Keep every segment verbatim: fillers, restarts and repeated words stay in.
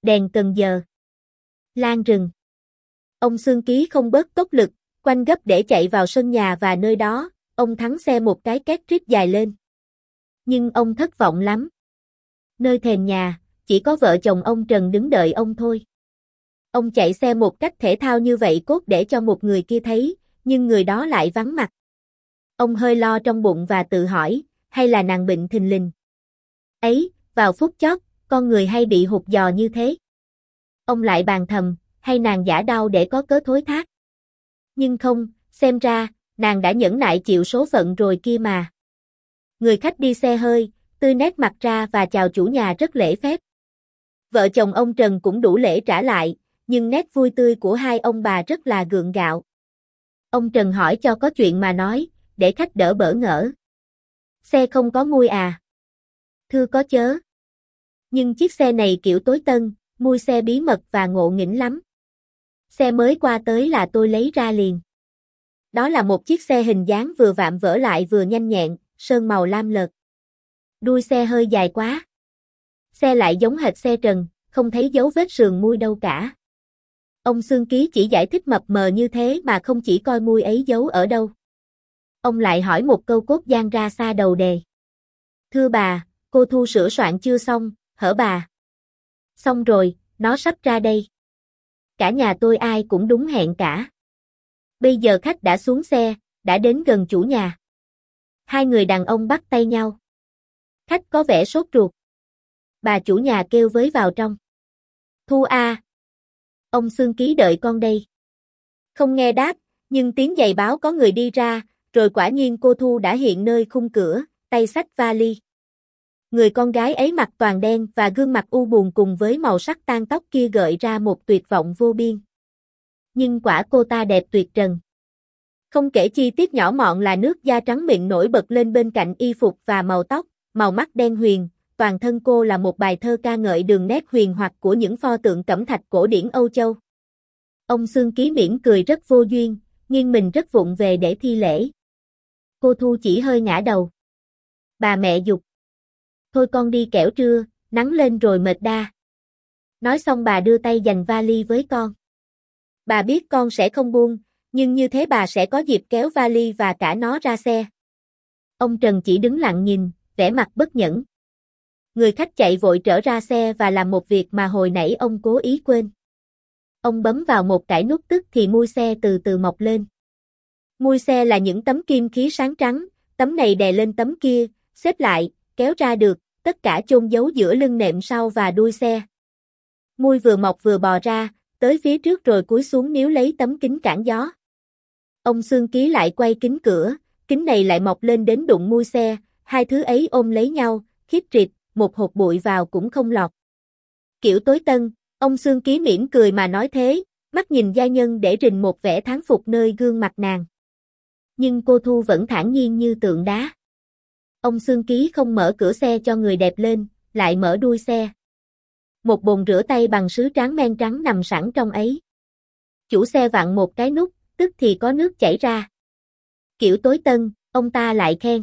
Đèn cần giờ. Lan rừng. Ông Xương Ký không bớt tốc lực, quanh gấp để chạy vào sân nhà và nơi đó, ông thắng xe một cái két rít dài lên. Nhưng ông thất vọng lắm. Nơi thềm nhà, chỉ có vợ chồng ông Trần đứng đợi ông thôi. Ông chạy xe một cách thể thao như vậy cốt để cho một người kia thấy, nhưng người đó lại vắng mặt. Ông hơi lo trong bụng và tự hỏi, hay là nàng bệnh thình lình. Ấy, vào phút chót, con người hay bị hụt giò như thế. Ông lại bàn thầm, hay nàng giả đau để có cớ thối thác. Nhưng không, xem ra, nàng đã nhẫn nại chịu số phận rồi kia mà. Người khách đi xe hơi, tươi nét mặt ra và chào chủ nhà rất lễ phép. Vợ chồng ông Trần cũng đủ lễ trả lại, nhưng nét vui tươi của hai ông bà rất là gượng gạo. Ông Trần hỏi cho có chuyện mà nói, để khách đỡ bỡ ngỡ. Xe không có mui à? Thưa có chớ. Nhưng chiếc xe này kiểu tối tân, mui xe bí mật và ngộ nghĩnh lắm. Xe mới qua tới là tôi lấy ra liền. Đó là một chiếc xe hình dáng vừa vạm vỡ lại vừa nhanh nhẹn, sơn màu lam lợt. Đuôi xe hơi dài quá. Xe lại giống hệt xe Trần, không thấy dấu vết sườn mui đâu cả. Ông Xương Ký chỉ giải thích mập mờ như thế mà không chỉ coi mui ấy giấu ở đâu. Ông lại hỏi một câu cốt giang ra xa đầu đề. Thưa bà, cô Thu sửa soạn chưa xong, hở bà? Xong rồi, nó sắp ra đây. Cả nhà tôi ai cũng đúng hẹn cả. Bây giờ khách đã xuống xe, đã đến gần chủ nhà. Hai người đàn ông bắt tay nhau. Khách có vẻ sốt ruột. Bà chủ nhà kêu với vào trong. Thu a, ông Xương Ký đợi con đây. Không nghe đáp, nhưng tiếng giày báo có người đi ra, rồi quả nhiên cô Thu đã hiện nơi khung cửa, tay xách vali. Người con gái ấy mặc toàn đen và gương mặt u buồn cùng với màu sắc tang tóc kia gợi ra một tuyệt vọng vô biên. Nhưng quả cô ta đẹp tuyệt trần. Không kể chi tiết nhỏ mọn là nước da trắng mịn nổi bật lên bên cạnh y phục và màu tóc, màu mắt đen huyền, toàn thân cô là một bài thơ ca ngợi đường nét huyền hoặc của những pho tượng cẩm thạch cổ điển Âu Châu. Ông Xương Ký mỉm cười rất vô duyên, nghiêng mình rất vụng về để thi lễ. Cô Thu chỉ hơi ngã đầu. Bà mẹ giục. Thôi con đi kẻo trưa, nắng lên rồi mệt đa. Nói xong bà đưa tay giành vali với con. Bà biết con sẽ không buông, nhưng như thế bà sẽ có dịp kéo vali và cả nó ra xe. Ông Trần chỉ đứng lặng nhìn, vẻ mặt bất nhẫn. Người khách chạy vội trở ra xe và làm một việc mà hồi nãy ông cố ý quên. Ông bấm vào một cái nút tức thì mui xe từ từ mọc lên. Mui xe là những tấm kim khí sáng trắng, tấm này đè lên tấm kia, xếp lại, kéo ra được, tất cả chôn giấu giữa lưng nệm sau và đuôi xe. Mui vừa mọc vừa bò ra, tới phía trước rồi cúi xuống níu lấy tấm kính cản gió. Ông Xương Ký lại quay kính cửa, kính này lại mọc lên đến đụng mui xe, hai thứ ấy ôm lấy nhau, khít rịt, một hột bụi vào cũng không lọt. Kiểu tối tân, ông Xương Ký mỉm cười mà nói thế, mắt nhìn gia nhân để rình một vẻ thán phục nơi gương mặt nàng. Nhưng cô Thu vẫn thản nhiên như tượng đá. Ông Xương Ký không mở cửa xe cho người đẹp lên, lại mở đuôi xe. Một bồn rửa tay bằng sứ tráng men trắng nằm sẵn trong ấy. Chủ xe vặn một cái nút, tức thì có nước chảy ra. Kiểu tối tân, ông ta lại khen.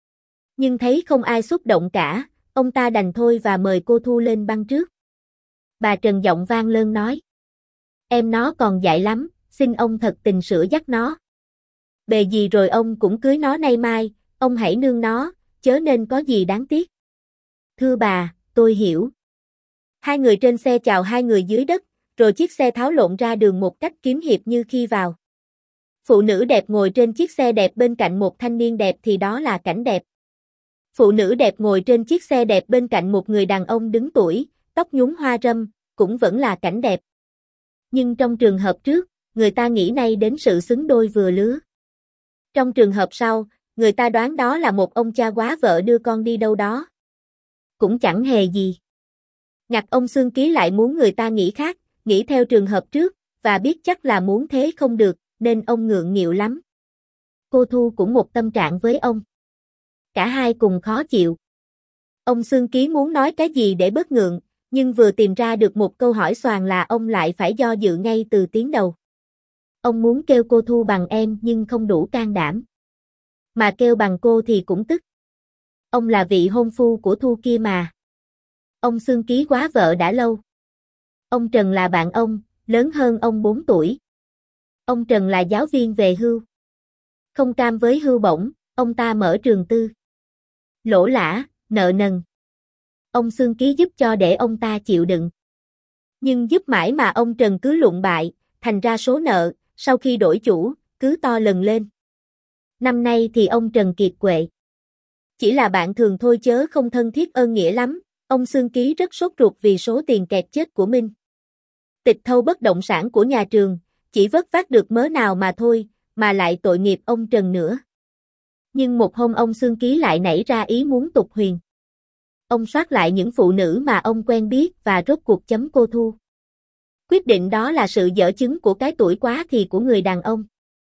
Nhưng thấy không ai xúc động cả, ông ta đành thôi và mời cô Thu lên băng trước. Bà Trần giọng vang lên nói. Em nó còn dại lắm, xin ông thật tình sửa dắt nó. Bề gì rồi ông cũng cưới nó nay mai, ông hãy nương nó, chớ nên có gì đáng tiếc. Thưa bà, tôi hiểu. Hai người trên xe chào hai người dưới đất, rồi chiếc xe tháo lộn ra đường một cách kiếm hiệp như khi vào. Phụ nữ đẹp ngồi trên chiếc xe đẹp bên cạnh một thanh niên đẹp thì đó là cảnh đẹp. Phụ nữ đẹp ngồi trên chiếc xe đẹp bên cạnh một người đàn ông đứng tuổi, tóc nhúng hoa râm, cũng vẫn là cảnh đẹp. Nhưng trong trường hợp trước, người ta nghĩ ngay đến sự xứng đôi vừa lứa. Trong trường hợp sau, người ta đoán đó là một ông cha quá vợ đưa con đi đâu đó. Cũng chẳng hề gì. Ngặt ông Xương Ký lại muốn người ta nghĩ khác, nghĩ theo trường hợp trước, và biết chắc là muốn thế không được, nên ông ngượng nghịu lắm. Cô Thu cũng một tâm trạng với ông. Cả hai cùng khó chịu. Ông Xương Ký muốn nói cái gì để bớt ngượng, nhưng vừa tìm ra được một câu hỏi xoàng là ông lại phải do dự ngay từ tiếng đầu. Ông muốn kêu cô Thu bằng em nhưng không đủ can đảm. Mà kêu bằng cô thì cũng tức. Ông là vị hôn phu của Thu kia mà. Ông Xương Ký quá vợ đã lâu. Ông Trần là bạn ông, lớn hơn ông bốn tuổi. Ông Trần là giáo viên về hưu. Không cam với hưu bổng, ông ta mở trường tư. Lỗ lã, nợ nần. Ông Xương Ký giúp cho để ông ta chịu đựng. Nhưng giúp mãi mà ông Trần cứ lụn bại, thành ra số nợ, sau khi đổi chủ, cứ to lần lên. Năm nay thì ông Trần kiệt quệ. Chỉ là bạn thường thôi chớ không thân thiết ơn nghĩa lắm, ông Xương Ký rất sốt ruột vì số tiền kẹt chết của Minh. Tịch thâu bất động sản của nhà trường, chỉ vớt vát được mớ nào mà thôi, mà lại tội nghiệp ông Trần nữa. Nhưng một hôm ông Xương Ký lại nảy ra ý muốn tục huyền. Ông soát lại những phụ nữ mà ông quen biết và rốt cuộc chấm cô Thu. Quyết định đó là sự dở chứng của cái tuổi quá thì của người đàn ông.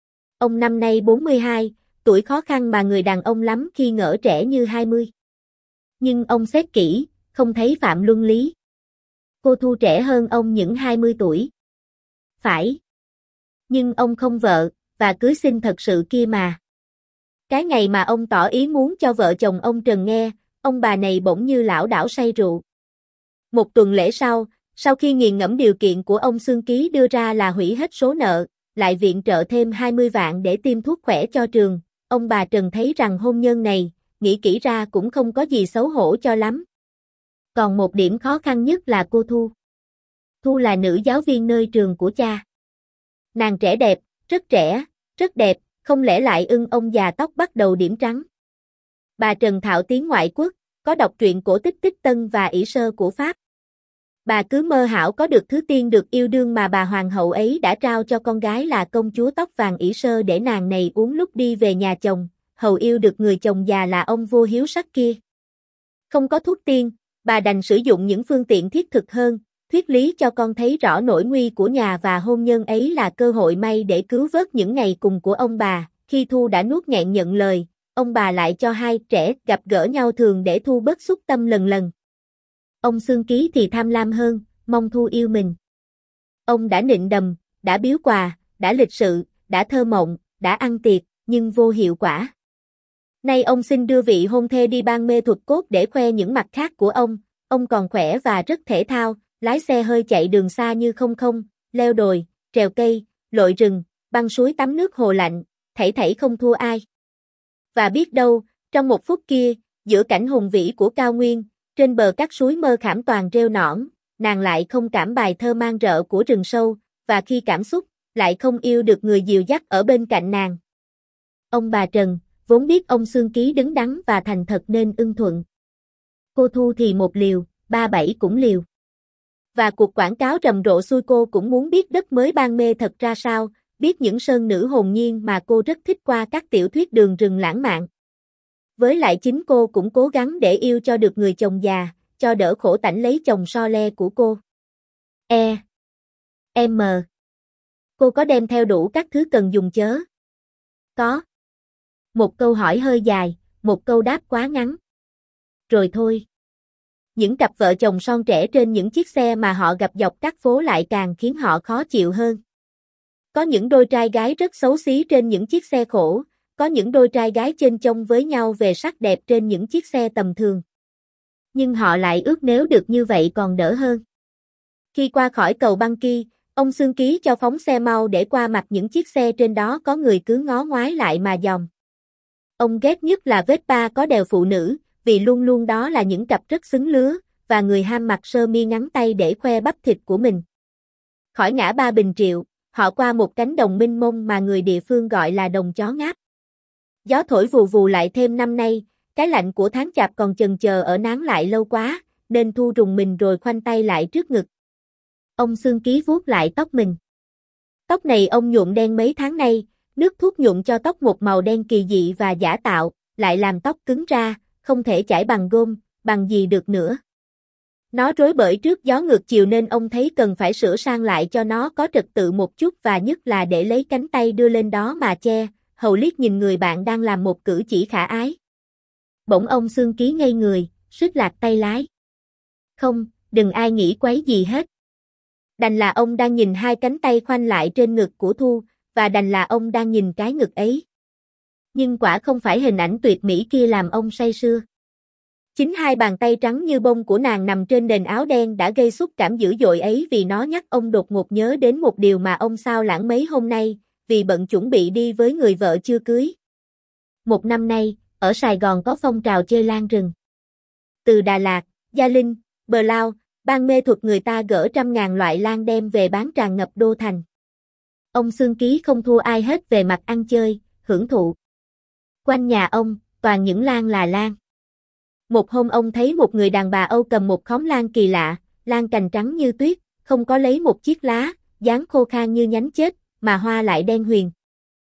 Ông năm nay bốn mươi hai, tuổi khó khăn mà người đàn ông lắm khi ngỡ trẻ như hai mươi. Nhưng ông xét kỹ, không thấy phạm luân lý. Cô Thu trẻ hơn ông những hai mươi tuổi. Phải. Nhưng ông không vợ, và cưới xin thật sự kia mà. Cái ngày mà ông tỏ ý muốn cho vợ chồng ông Trần nghe, ông bà này bỗng như lảo đảo say rượu. Một tuần lễ sau, sau khi nghiền ngẫm điều kiện của ông Xương Ký đưa ra là hủy hết số nợ, lại viện trợ thêm hai mươi vạn để tiêm thuốc khỏe cho trường, ông bà Trần thấy rằng hôn nhân này, nghĩ kỹ ra cũng không có gì xấu hổ cho lắm. Còn một điểm khó khăn nhất là cô Thu. Thu là nữ giáo viên nơi trường của cha. Nàng trẻ đẹp, rất trẻ, rất đẹp, không lẽ lại ưng ông già tóc bắt đầu điểm trắng. Bà Trần thạo tiếng ngoại quốc, có đọc truyện cổ tích Tích Tân và ỷ sơ của Pháp. Bà cứ mơ hão có được thứ tiên được yêu đương mà bà hoàng hậu ấy đã trao cho con gái là công chúa tóc vàng ỷ sơ để nàng này uống lúc đi về nhà chồng, hầu yêu được người chồng già là ông vua hiếu sắc kia. Không có thuốc tiên, bà đành sử dụng những phương tiện thiết thực hơn, thuyết lý cho con thấy rõ nỗi nguy của nhà và hôn nhân ấy là cơ hội may để cứu vớt những ngày cùng của ông bà. Khi Thu đã nuốt nghẹn nhận lời, ông bà lại cho hai trẻ gặp gỡ nhau thường để Thu bớt xúc tâm lần lần. Ông Xương Ký thì tham lam hơn, mong Thu yêu mình. Ông đã nịnh đầm, đã biếu quà, đã lịch sự, đã thơ mộng, đã ăn tiệc, nhưng vô hiệu quả. Nay ông xin đưa vị hôn thê đi ban mê thuật cốt để khoe những mặt khác của ông, ông còn khỏe và rất thể thao, lái xe hơi chạy đường xa như không không, leo đồi, trèo cây, lội rừng, băng suối tắm nước hồ lạnh, thảy thảy không thua ai. Và biết đâu, trong một phút kia, giữa cảnh hùng vĩ của cao nguyên, trên bờ các suối mơ khảm toàn rêu nõn, nàng lại không cảm bài thơ mang rợ của rừng sâu, và khi cảm xúc, lại không yêu được người dìu dắt ở bên cạnh nàng. Ông bà Trần, vốn biết ông Xương Ký đứng đắn và thành thật nên ưng thuận. Cô Thu thì một liều, ba bảy cũng liều. Và cuộc quảng cáo rầm rộ xui cô cũng muốn biết đất mới ban mê thật ra sao, biết những sơn nữ hồn nhiên mà cô rất thích qua các tiểu thuyết đường rừng lãng mạn. Với lại chính cô cũng cố gắng để yêu cho được người chồng già, cho đỡ khổ tảnh lấy chồng so le của cô. E. M. Cô có đem theo đủ các thứ cần dùng chớ? Có. Một câu hỏi hơi dài, một câu đáp quá ngắn. Rồi thôi. Những cặp vợ chồng son trẻ trên những chiếc xe mà họ gặp dọc các phố lại càng khiến họ khó chịu hơn. Có những đôi trai gái rất xấu xí trên những chiếc xe khổ, có những đôi trai gái chênh chông với nhau về sắc đẹp trên những chiếc xe tầm thường. Nhưng họ lại ước nếu được như vậy còn đỡ hơn. Khi qua khỏi cầu Băng Ki, ông Xương Ký cho phóng xe mau để qua mặt những chiếc xe trên đó có người cứ ngó ngoái lại mà dòm. Ông ghét nhất là Vespa có đèo phụ nữ, vì luôn luôn đó là những cặp rất xứng lứa, và người ham mặc sơ mi ngắn tay để khoe bắp thịt của mình. Khỏi ngã ba Bình Triệu, họ qua một cánh đồng mênh mông mà người địa phương gọi là đồng chó ngáp. Gió thổi vù vù lại thêm năm nay, cái lạnh của tháng chạp còn chần chờ ở nán lại lâu quá, nên Thu rùng mình rồi khoanh tay lại trước ngực. Ông Xương Ký vuốt lại tóc mình. Tóc này ông nhuộm đen mấy tháng nay, nước thuốc nhuộm cho tóc một màu đen kỳ dị và giả tạo, lại làm tóc cứng ra, không thể chải bằng gôm, bằng gì được nữa. Nó rối bời trước gió ngược chiều nên ông thấy cần phải sửa sang lại cho nó có trật tự một chút và nhất là để lấy cánh tay đưa lên đó mà che, hầu liếc nhìn người bạn đang làm một cử chỉ khả ái. Bỗng ông Xương Ký ngây người, suýt lạc tay lái. Không, đừng ai nghĩ quấy gì hết. Đành là ông đang nhìn hai cánh tay khoanh lại trên ngực của Thu, và đành là ông đang nhìn cái ngực ấy. Nhưng quả không phải hình ảnh tuyệt mỹ kia làm ông say sưa. Chính hai bàn tay trắng như bông của nàng nằm trên nền áo đen đã gây xúc cảm dữ dội ấy vì nó nhắc ông đột ngột nhớ đến một điều mà ông sao lãng mấy hôm nay, vì bận chuẩn bị đi với người vợ chưa cưới. Một năm nay, ở Sài Gòn có phong trào chơi lan rừng. Từ Đà Lạt, Gia Linh, Bờ Lao, ban mê thuật người ta gỡ trăm ngàn loại lan đem về bán tràn ngập đô thành. Ông Xương Ký không thua ai hết về mặt ăn chơi, hưởng thụ. Quanh nhà ông, toàn những lan là lan. Một hôm ông thấy một người đàn bà Âu cầm một khóm lan kỳ lạ, lan cành trắng như tuyết, không có lấy một chiếc lá, dáng khô khan như nhánh chết, mà hoa lại đen huyền.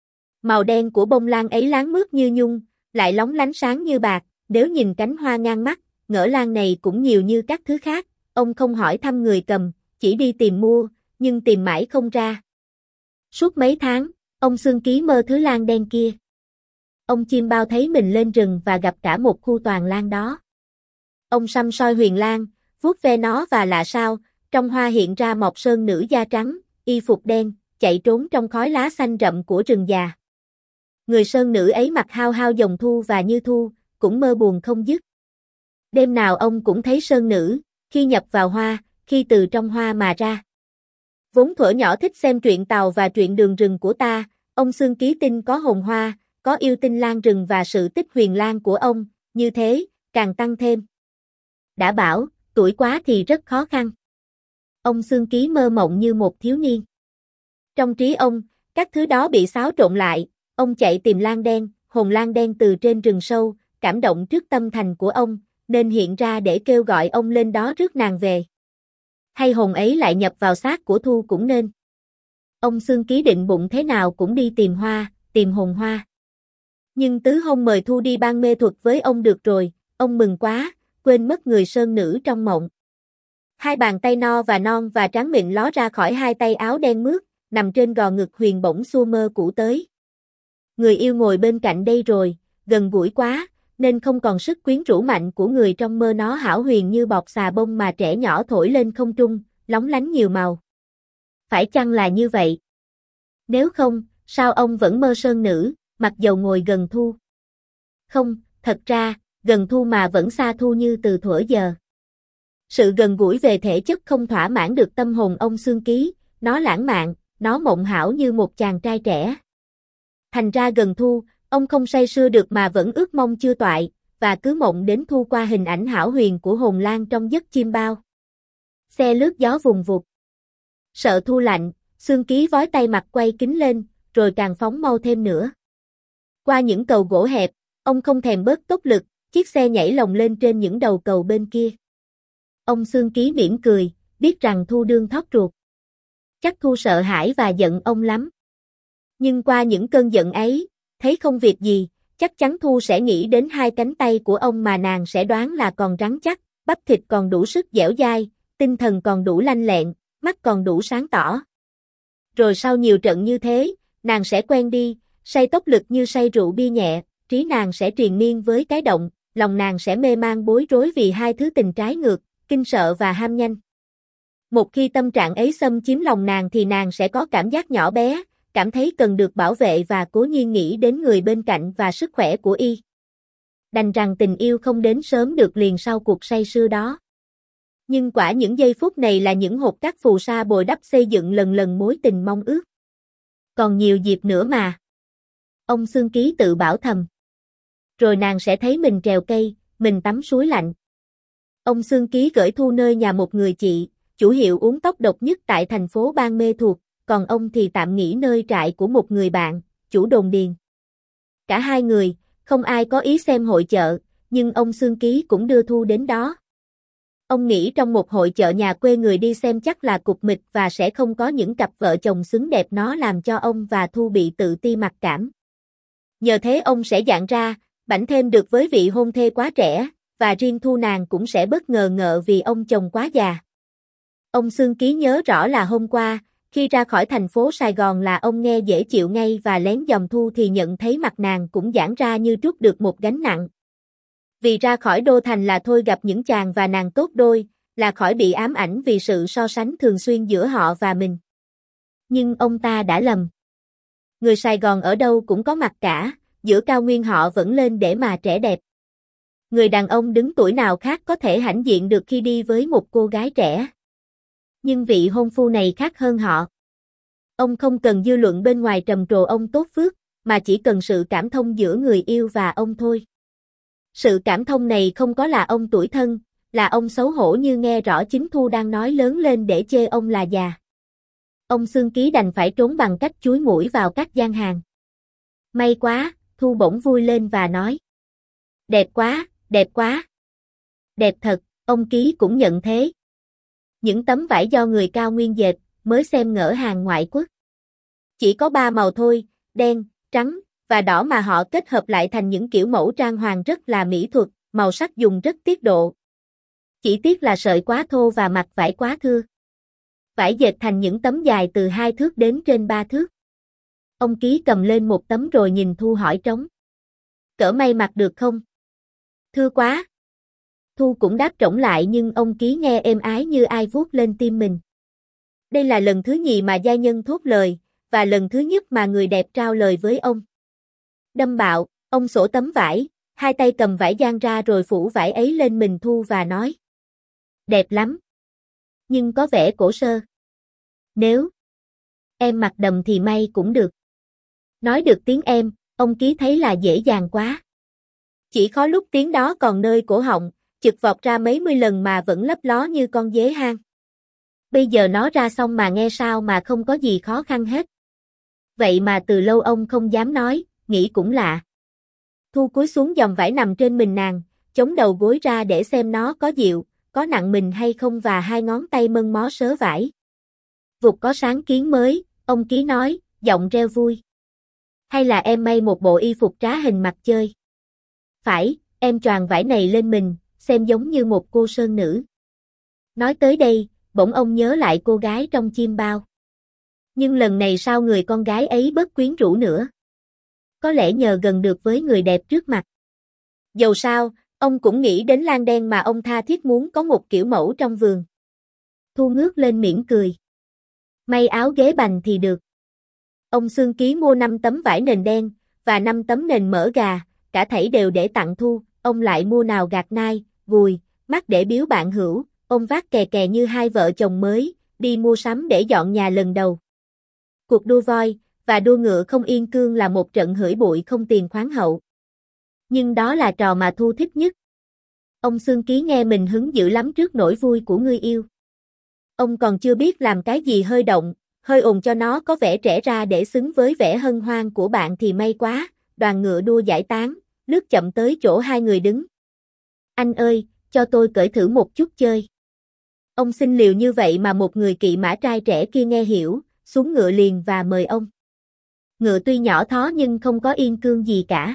Màu đen của bông lan ấy láng mướt như nhung, lại lóng lánh sáng như bạc, nếu nhìn cánh hoa ngang mắt, ngỡ lan này cũng nhiều như các thứ khác, ông không hỏi thăm người cầm, chỉ đi tìm mua, nhưng tìm mãi không ra. Suốt mấy tháng, ông Xương Ký mơ thứ lan đen kia. Ông chim bao thấy mình lên rừng và gặp cả một khu toàn lan đó. Ông săm soi huyền lan, vuốt ve nó và lạ sao, trong hoa hiện ra một sơn nữ da trắng, y phục đen, chạy trốn trong khói lá xanh rậm của rừng già. Người sơn nữ ấy mặc hao hao dòng thu và như thu, cũng mơ buồn không dứt. Đêm nào ông cũng thấy sơn nữ, khi nhập vào hoa, khi từ trong hoa mà ra. Vốn thuở nhỏ thích xem truyện Tàu và truyện Đường rừng của ta, ông Xương Ký tin có hồn hoa, có yêu tinh lan rừng và sự tích huyền lan của ông, như thế, càng tăng thêm. Đã bảo, tuổi quá thì rất khó khăn. Ông Xương Ký mơ mộng như một thiếu niên. Trong trí ông, các thứ đó bị xáo trộn lại, ông chạy tìm lan đen, hồn lan đen từ trên rừng sâu, cảm động trước tâm thành của ông, nên hiện ra để kêu gọi ông lên đó rước nàng về. Hay hồn ấy lại nhập vào xác của Thu cũng nên. Ông Xương Ký định bụng thế nào cũng đi tìm hoa, tìm hồn hoa. Nhưng tứ hôn mời Thu đi ban mê thuật với ông được rồi, ông mừng quá, quên mất người sơn nữ trong mộng. Hai bàn tay no và non và trắng mịn ló ra khỏi hai tay áo đen mướt, nằm trên gò ngực huyền bổng xua mơ cũ tới. Người yêu ngồi bên cạnh đây rồi, gần gũi quá, nên không còn sức quyến rũ mạnh của người trong mơ, nó hão huyền như bọt xà bông mà trẻ nhỏ thổi lên không trung, lóng lánh nhiều màu. Phải chăng là như vậy? Nếu không, sao ông vẫn mơ sơn nữ, mặc dầu ngồi gần Thu? Không, thật ra, gần Thu mà vẫn xa Thu như từ thuở giờ. Sự gần gũi về thể chất không thỏa mãn được tâm hồn ông Xương Ký, nó lãng mạn, nó mộng hão như một chàng trai trẻ. Thành ra gần Thu, ông không say sưa được mà vẫn ước mong chưa toại, và cứ mộng đến Thu qua hình ảnh hão huyền của hồn lan trong giấc chim bao. Xe lướt gió vùng vụt. Sợ Thu lạnh, Xương Ký vói tay mặt quay kính lên, rồi càng phóng mau thêm nữa. Qua những cầu gỗ hẹp, ông không thèm bớt tốc lực, chiếc xe nhảy lồng lên trên những đầu cầu bên kia. Ông Xương Ký mỉm cười, biết rằng Thu đương thót ruột. Chắc Thu sợ hãi và giận ông lắm. Nhưng qua những cơn giận ấy, thấy không việc gì, chắc chắn Thu sẽ nghĩ đến hai cánh tay của ông mà nàng sẽ đoán là còn rắn chắc, bắp thịt còn đủ sức dẻo dai, tinh thần còn đủ lanh lẹn, mắt còn đủ sáng tỏ. Rồi sau nhiều trận như thế, nàng sẽ quen đi, say tốc lực như say rượu bia nhẹ, trí nàng sẽ triền miên với cái động, lòng nàng sẽ mê man bối rối vì hai thứ tình trái ngược, kinh sợ và ham nhanh. Một khi tâm trạng ấy xâm chiếm lòng nàng thì nàng sẽ có cảm giác nhỏ bé, cảm thấy cần được bảo vệ và cố nhiên nghĩ đến người bên cạnh và sức khỏe của y. Đành rằng tình yêu không đến sớm được liền sau cuộc say sưa đó. Nhưng quả những giây phút này là những hột cát phù sa bồi đắp xây dựng lần lần mối tình mong ước. Còn nhiều dịp nữa mà. Ông Xương Ký tự bảo thầm. Rồi nàng sẽ thấy mình trèo cây, mình tắm suối lạnh. Ông Xương Ký gửi Thu nơi nhà một người chị, chủ hiệu uống tóc độc nhất tại thành phố Ban Mê Thuột, còn ông thì tạm nghỉ nơi trại của một người bạn, chủ đồn điền. Cả hai người, không ai có ý xem hội chợ, nhưng ông Xương Ký cũng đưa Thu đến đó. Ông nghĩ trong một hội chợ nhà quê người đi xem chắc là cục mịch và sẽ không có những cặp vợ chồng xứng đẹp, nó làm cho ông và Thu bị tự ti mặc cảm. Nhờ thế ông sẽ dạn ra, bảnh thêm được với vị hôn thê quá trẻ, và riêng Thu nàng cũng sẽ bất ngờ ngợ vì ông chồng quá già. Ông Xương Ký nhớ rõ là hôm qua, khi ra khỏi thành phố Sài Gòn là ông nghe dễ chịu ngay và lén dòm Thu thì nhận thấy mặt nàng cũng giãn ra như trút được một gánh nặng. Vì ra khỏi đô thành là thôi gặp những chàng và nàng tốt đôi, là khỏi bị ám ảnh vì sự so sánh thường xuyên giữa họ và mình. Nhưng ông ta đã lầm. Người Sài Gòn ở đâu cũng có mặt cả, giữa cao nguyên họ vẫn lên để mà trẻ đẹp. Người đàn ông đứng tuổi nào khác có thể hãnh diện được khi đi với một cô gái trẻ. Nhưng vị hôn phu này khác hơn họ. Ông không cần dư luận bên ngoài trầm trồ ông tốt phước, mà chỉ cần sự cảm thông giữa người yêu và ông thôi. Sự cảm thông này không có là ông tủi thân, là ông xấu hổ như nghe rõ chính Thu đang nói lớn lên để chê ông là già. Ông Xương Ký đành phải trốn bằng cách chúi mũi vào các gian hàng. May quá, Thu bỗng vui lên và nói. Đẹp quá, đẹp quá. Đẹp thật, ông Ký cũng nhận thế. Những tấm vải do người cao nguyên dệt, mới xem ngỡ hàng ngoại quốc. Chỉ có ba màu thôi, đen, trắng và đỏ mà họ kết hợp lại thành những kiểu mẫu trang hoàng rất là mỹ thuật, màu sắc dùng rất tiết độ. Chỉ tiếc là sợi quá thô và mặt vải quá thưa. Vải dệt thành những tấm dài từ hai thước đến trên ba thước. Ông Ký cầm lên một tấm rồi nhìn Thu hỏi trống. Cỡ may mặc được không? Thưa quá. Thu cũng đáp trống lại nhưng ông Ký nghe êm ái như ai vuốt lên tim mình. Đây là lần thứ nhì mà gia nhân thốt lời, và lần thứ nhất mà người đẹp trao lời với ông. Đâm bạo, ông xổ tấm vải, hai tay cầm vải dang ra rồi phủ vải ấy lên mình Thu và nói. Đẹp lắm. Nhưng có vẻ cổ sơ. Nếu em mặc đầm thì may cũng được. Nói được tiếng em, ông Ký thấy là dễ dàng quá. Chỉ khó lúc tiếng đó còn nơi cổ họng, chực vọt ra mấy mươi lần mà vẫn lấp ló như con dế hang. Bây giờ nó ra xong mà nghe sao mà không có gì khó khăn hết. Vậy mà từ lâu ông không dám nói, nghĩ cũng lạ. Thu cúi xuống dòng vải nằm trên mình nàng, chống đầu gối ra để xem nó có dịu, có nặng mình hay không và hai ngón tay mân mó sớ vải. Vụt có sáng kiến mới, ông Ký nói, giọng reo vui. Hay là em may một bộ y phục trá hình mặc chơi? Phải, em choàng vải này lên mình, xem giống như một cô sơn nữ. Nói tới đây, bỗng ông nhớ lại cô gái trong chim bao. Nhưng lần này sao người con gái ấy bớt quyến rũ nữa? Có lẽ nhờ gần được với người đẹp trước mặt. Dầu sao, ông cũng nghĩ đến Lan Đen mà ông tha thiết muốn có một kiểu mẫu trong vườn. Thu ngước lên mỉm cười. May áo ghế bành thì được. Ông Xương Ký mua năm tấm vải nền đen, và năm tấm nền mỡ gà, cả thảy đều để tặng Thu, ông lại mua nào gạt nai, gùi, mắt để biếu bạn hữu, ông vác kè kè như hai vợ chồng mới, đi mua sắm để dọn nhà lần đầu. Cuộc đua voi, và đua ngựa không yên cương là một trận hửi bụi không tiền khoáng hậu. Nhưng đó là trò mà Thu thích nhất. Ông Xương Ký nghe mình hứng dữ lắm trước nỗi vui của người yêu. Ông còn chưa biết làm cái gì hơi động, hơi ồn cho nó có vẻ trẻ ra để xứng với vẻ hân hoan của bạn thì may quá, đoàn ngựa đua giải tán, lướt chậm tới chỗ hai người đứng. Anh ơi, cho tôi cởi thử một chút chơi. Ông xin liều như vậy mà một người kỵ mã trai trẻ kia nghe hiểu, xuống ngựa liền và mời ông. Ngựa tuy nhỏ thó nhưng không có yên cương gì cả.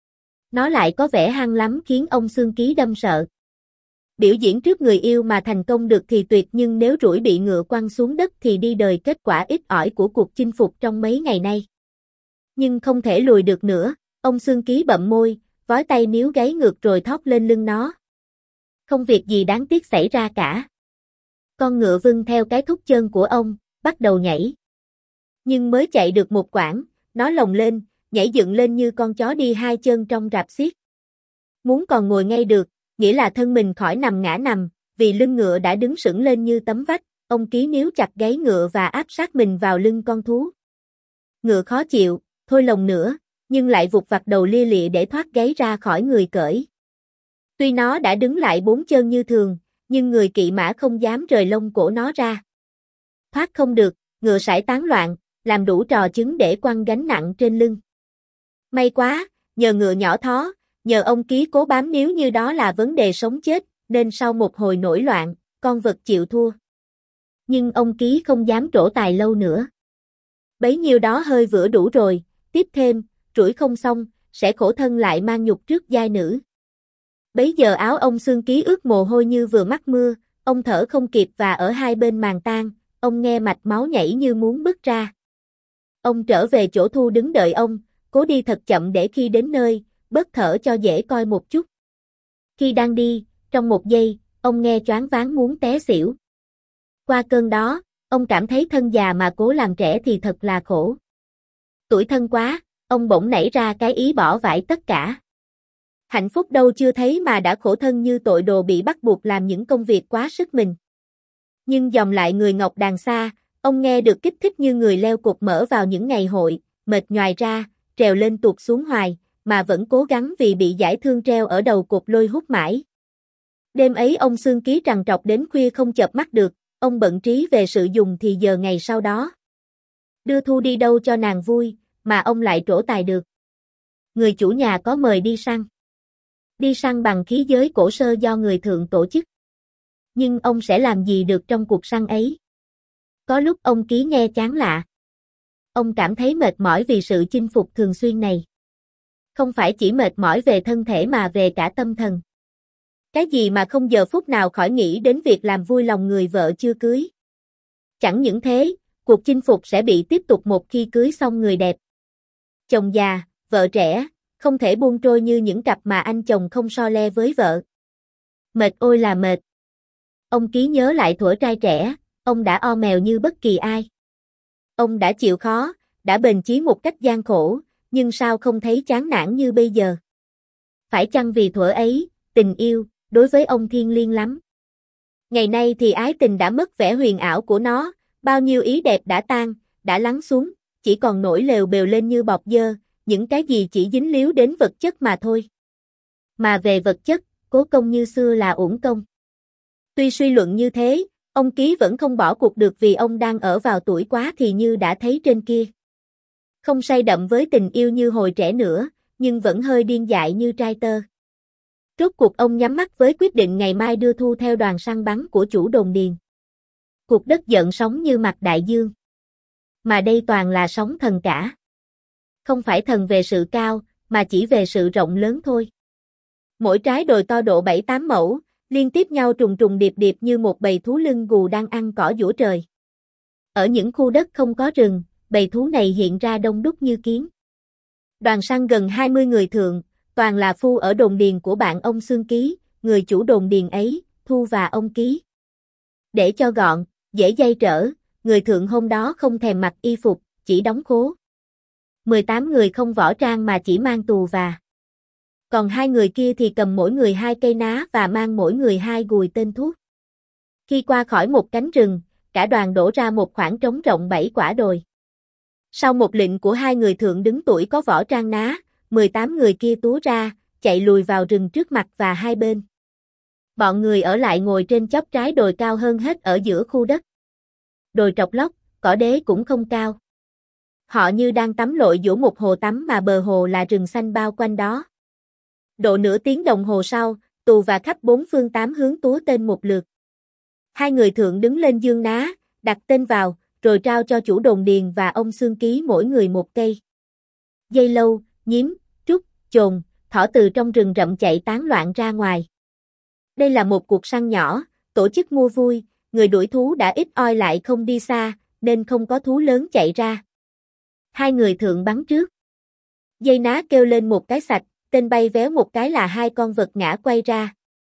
Nó lại có vẻ hăng lắm khiến ông Xương Ký đâm sợ. Biểu diễn trước người yêu mà thành công được thì tuyệt nhưng nếu rủi bị ngựa quăng xuống đất thì đi đời kết quả ít ỏi của cuộc chinh phục trong mấy ngày nay. Nhưng không thể lùi được nữa, ông Xương Ký bậm môi, vói tay níu gáy ngược rồi thót lên lưng nó. Không việc gì đáng tiếc xảy ra cả. Con ngựa vâng theo cái thúc chân của ông, bắt đầu nhảy. Nhưng mới chạy được một quãng, nó lồng lên, nhảy dựng lên như con chó đi hai chân trong rạp xiếc. Muốn còn ngồi ngay được, nghĩa là thân mình khỏi nằm ngã nằm, vì lưng ngựa đã đứng sững lên như tấm vách, ông Ký níu chặt gáy ngựa và áp sát mình vào lưng con thú. Ngựa khó chịu, thôi lồng nữa, nhưng lại vụt vặt đầu lia lịa để thoát gáy ra khỏi người cởi. Tuy nó đã đứng lại bốn chân như thường, nhưng người kỵ mã không dám rời lông cổ nó ra. Thoát không được, ngựa sải tán loạn, làm đủ trò chứng để quăng gánh nặng trên lưng. May quá, nhờ ngựa nhỏ thó, nhờ ông Ký cố bám níu như đó là vấn đề sống chết, nên sau một hồi nổi loạn, con vật chịu thua. Nhưng ông Ký không dám trổ tài lâu nữa. Bấy nhiêu đó hơi vữa đủ rồi, tiếp thêm, rủi không xong, sẽ khổ thân lại mang nhục trước giai nữ. Bấy giờ áo ông Xương Ký ướt mồ hôi như vừa mắc mưa, ông thở không kịp và ở hai bên màng tang, ông nghe mạch máu nhảy như muốn bứt ra. Ông trở về chỗ Thu đứng đợi ông, cố đi thật chậm để khi đến nơi, bớt thở cho dễ coi một chút. Khi đang đi, trong một giây, ông nghe choáng váng muốn té xỉu. Qua cơn đó, ông cảm thấy thân già mà cố làm trẻ thì thật là khổ. Tuổi thân quá, ông bỗng nảy ra cái ý bỏ vải tất cả. Hạnh phúc đâu chưa thấy mà đã khổ thân như tội đồ bị bắt buộc làm những công việc quá sức mình. Nhưng dòng lại người Ngọc Đàn xa, ông nghe được kích thích như người leo cột mỡ vào những ngày hội, mệt nhoài ra, trèo lên tuột xuống hoài, mà vẫn cố gắng vì bị giải thương treo ở đầu cột lôi hút mãi. Đêm ấy ông Xương Ký trằn trọc đến khuya không chợp mắt được, ông bận trí về sự dùng thì giờ ngày sau đó. Đưa Thu đi đâu cho nàng vui, mà ông lại trổ tài được. Người chủ nhà có mời đi săn. Đi săn bằng khí giới cổ sơ do người thượng tổ chức. Nhưng ông sẽ làm gì được trong cuộc săn ấy? Có lúc ông Ký nghe chán lạ. Ông cảm thấy mệt mỏi vì sự chinh phục thường xuyên này. Không phải chỉ mệt mỏi về thân thể mà về cả tâm thần. Cái gì mà không giờ phút nào khỏi nghĩ đến việc làm vui lòng người vợ chưa cưới. Chẳng những thế, cuộc chinh phục sẽ bị tiếp tục một khi cưới xong người đẹp. Chồng già, vợ trẻ, không thể buông trôi như những cặp mà anh chồng không so le với vợ. Mệt ôi là mệt. Ông Ký nhớ lại thuở trai trẻ, ông đã o mèo như bất kỳ ai. Ông đã chịu khó, đã bền chí một cách gian khổ, nhưng sao không thấy chán nản như bây giờ? Phải chăng vì thuở ấy, tình yêu, đối với ông thiêng liêng lắm. Ngày nay thì ái tình đã mất vẻ huyền ảo của nó, bao nhiêu ý đẹp đã tan, đã lắng xuống, chỉ còn nổi lều bèo lên như bọt dơ, những cái gì chỉ dính líu đến vật chất mà thôi. Mà về vật chất, cố công như xưa là uổng công. Tuy suy luận như thế, ông Ký vẫn không bỏ cuộc được vì ông đang ở vào tuổi quá thì như đã thấy trên kia. Không say đậm với tình yêu như hồi trẻ nữa, nhưng vẫn hơi điên dại như trai tơ. Rốt cuộc ông nhắm mắt với quyết định ngày mai đưa Thu theo đoàn săn bắn của chủ đồn điền. Cuộc đất giận sóng như mặt đại dương. Mà đây toàn là sóng thần cả. Không phải thần về sự cao, mà chỉ về sự rộng lớn thôi. Mỗi trái đồi to độ bảy tám mẫu, liên tiếp nhau trùng trùng điệp điệp như một bầy thú lưng gù đang ăn cỏ giũa trời. Ở những khu đất không có rừng, bầy thú này hiện ra đông đúc như kiến. Đoàn săn gần hai mươi người thượng, toàn là phu ở đồn điền của bạn ông Xương Ký, người chủ đồn điền ấy, Thu và ông Ký. Để cho gọn, dễ dây trở, người thượng hôm đó không thèm mặc y phục, chỉ đóng khố. mười tám người không võ trang mà chỉ mang tù và. Còn hai người kia thì cầm mỗi người hai cây ná và mang mỗi người hai gùi tên thuốc. Khi qua khỏi một cánh rừng, cả đoàn đổ ra một khoảng trống rộng bảy quả đồi. Sau một lệnh của hai người thượng đứng tuổi có võ trang ná, mười tám người kia túa ra, chạy lùi vào rừng trước mặt và hai bên. Bọn người ở lại ngồi trên chóp trái đồi cao hơn hết ở giữa khu đất. Đồi trọc lóc, cỏ đế cũng không cao. Họ như đang tắm lội giữa một hồ tắm mà bờ hồ là rừng xanh bao quanh đó. Độ nửa tiếng đồng hồ sau, tù và khắp bốn phương tám hướng túa tên một lượt. Hai người thượng đứng lên dương ná, đặt tên vào, rồi trao cho chủ đồn điền và ông Xương Ký mỗi người một cây. Dây lâu, nhím, trúc, chồn, thỏ từ trong rừng rậm chạy tán loạn ra ngoài. Đây là một cuộc săn nhỏ, tổ chức mua vui, người đuổi thú đã ít oi lại không đi xa, nên không có thú lớn chạy ra. Hai người thượng bắn trước. Dây ná kêu lên một cái sạch, tên bay véo một cái là hai con vật ngã quay ra.